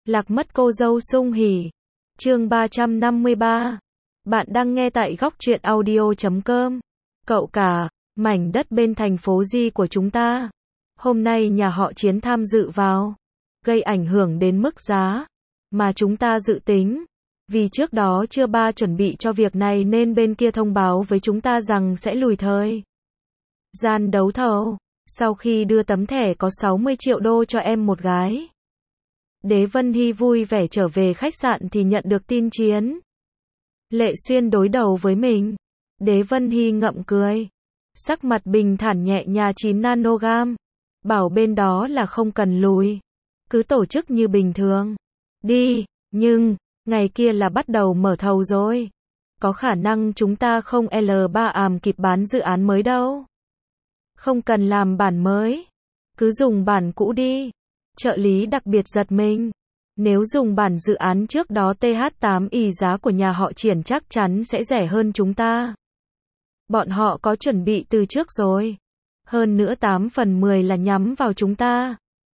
Lạc mất cô dâu sung hỉ. Chương 353. Bạn đang nghe tại góc truyện audio.com. Cậu cả, mảnh đất bên thành phố Di của chúng ta. Hôm nay nhà họ Chiến tham dự vào, gây ảnh hưởng đến mức giá mà chúng ta dự tính. Vì trước đó chưa chuẩn bị cho việc này nên bên kia thông báo với chúng ta rằng sẽ lùi thời gian đấu thầu. Sau khi đưa tấm thẻ có 60 triệu đô cho em một gái, Đế Vân Hy vui vẻ trở về khách sạn thì nhận được tin Chiến Lệ Xuyên đối đầu với mình. Đế Vân Hy ngậm cười, sắc mặt bình thản nhẹ nhàng 9 nanogam, bảo bên đó là không cần lùi, cứ tổ chức như bình thường đi, nhưng ngày kia là bắt đầu mở thầu rồi, có khả năng chúng ta không L3 kịp bán dự án mới đâu. Không cần làm bản mới, cứ dùng bản cũ đi. Trợ lý đặc biệt giật mình. Nếu dùng bản dự án trước đó TH8i giá của nhà họ Triển chắc chắn sẽ rẻ hơn chúng ta. Bọn họ có chuẩn bị từ trước rồi. Hơn nữa 8/10 là nhắm vào chúng ta.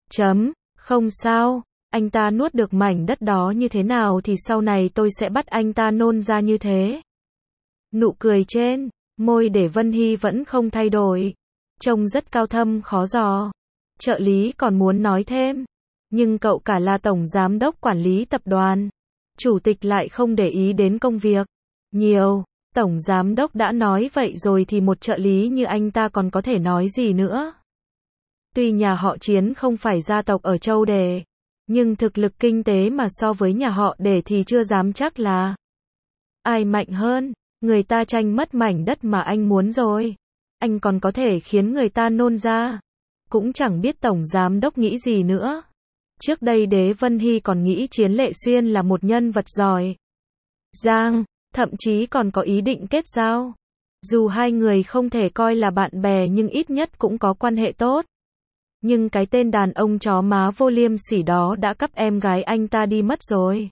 Không sao, anh ta nuốt được mảnh đất đó như thế nào thì sau này tôi sẽ bắt anh ta nôn ra như thế. Nụ cười trên môi Đế Vân Hy vẫn không thay đổi, trông rất cao thâm khó dò. Trợ lý còn muốn nói thêm, nhưng cậu cả là tổng giám đốc quản lý tập đoàn, chủ tịch lại không để ý đến công việc nhiều. Tổng giám đốc đã nói vậy rồi thì một trợ lý như anh ta còn có thể nói gì nữa. Tuy nhà họ Chiến không phải gia tộc ở châu Đề, nhưng thực lực kinh tế mà so với nhà họ Đề thì chưa dám chắc là ai mạnh hơn. Người ta tranh mất mảnh đất mà anh muốn rồi, anh còn có thể khiến người ta nôn ra. Cũng chẳng biết tổng giám đốc nghĩ gì nữa. Trước đây Đế Vân Hy còn nghĩ Chiến Lệ Xuyên là một nhân vật giỏi giang, thậm chí còn có ý định kết giao. Dù hai người không thể coi là bạn bè nhưng ít nhất cũng có quan hệ tốt. Nhưng cái tên đàn ông chó má vô liêm sỉ đó đã cắp em gái anh ta đi mất rồi.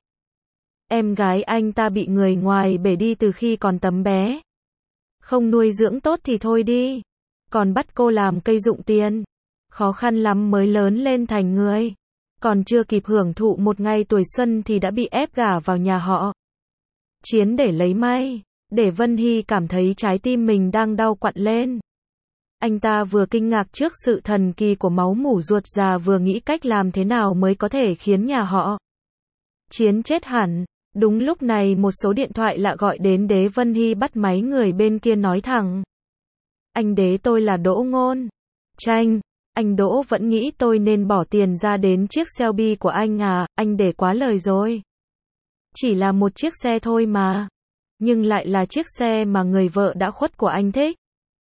Em gái anh ta bị người ngoài bể đi từ khi còn tấm bé. Không nuôi dưỡng tốt thì thôi đi, còn bắt cô làm cây dụng tiền. Khó khăn lắm mới lớn lên thành người, còn chưa kịp hưởng thụ một ngày tuổi xuân thì đã bị ép gả vào nhà họ Chiến để lấy may. Để Vân Hy cảm thấy trái tim mình đang đau quặn lên. Anh ta vừa kinh ngạc trước sự thần kỳ của máu mủ ruột già, vừa nghĩ cách làm thế nào mới có thể khiến nhà họ Chiến chết hẳn. Đúng lúc này một số điện thoại lạ gọi đến. Đế Vân Hy bắt máy, người bên kia nói thẳng: Anh Đế, tôi là Đỗ Ngôn Tranh. Anh Đỗ vẫn nghĩ tôi nên bỏ tiền ra đến chiếc Shelby của anh à? Anh để quá lời rồi. Chỉ là một chiếc xe thôi mà, nhưng lại là chiếc xe mà người vợ đã khuất của anh thích.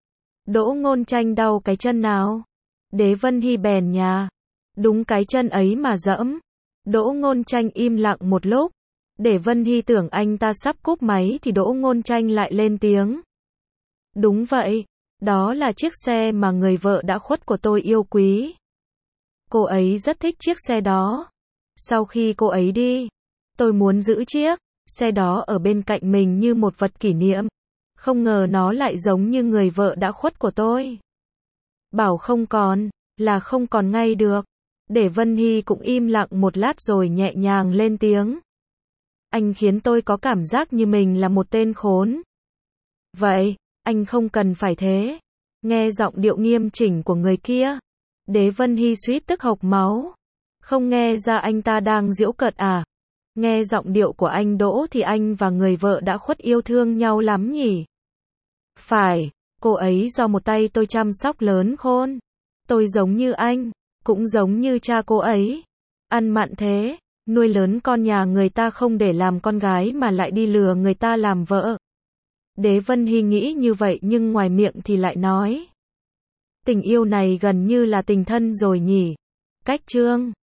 Đỗ Ngôn Tranh đau cái chân nào? Đế Vân Hy bèn nhà: Đúng cái chân ấy mà dẫm. Đỗ Ngôn Tranh im lặng một lúc. Để Vân Hy tưởng anh ta sắp cúp máy thì Đỗ Ngôn Tranh lại lên tiếng: Đúng vậy, đó là chiếc xe mà người vợ đã khuất của tôi yêu quý. Cô ấy rất thích chiếc xe đó. Sau khi cô ấy đi, tôi muốn giữ chiếc xe đó ở bên cạnh mình như một vật kỷ niệm. Không ngờ nó lại giống như người vợ đã khuất của tôi. Bảo không còn, là không còn ngay được. Để Vân Hy cũng im lặng một lát rồi nhẹ nhàng lên tiếng: Anh khiến tôi có cảm giác như mình là một tên khốn. Vậy, anh không cần phải thế. Nghe giọng điệu nghiêm chỉnh của người kia, Đế Vân Hy suýt tức hộc máu. Không nghe ra anh ta đang giễu cợt à? Nghe giọng điệu của anh Đỗ thì anh và người vợ đã khuất yêu thương nhau lắm nhỉ? Phải, cô ấy do một tay tôi chăm sóc lớn khôn. Tôi giống như anh, cũng giống như cha cô ấy. Ăn mặn thế, nuôi lớn con nhà người ta không để làm con gái mà lại đi lừa người ta làm vợ. Đế Vân Hy nghĩ như vậy nhưng ngoài miệng thì lại nói: Tình yêu này gần như là tình thân rồi nhỉ? Cách chương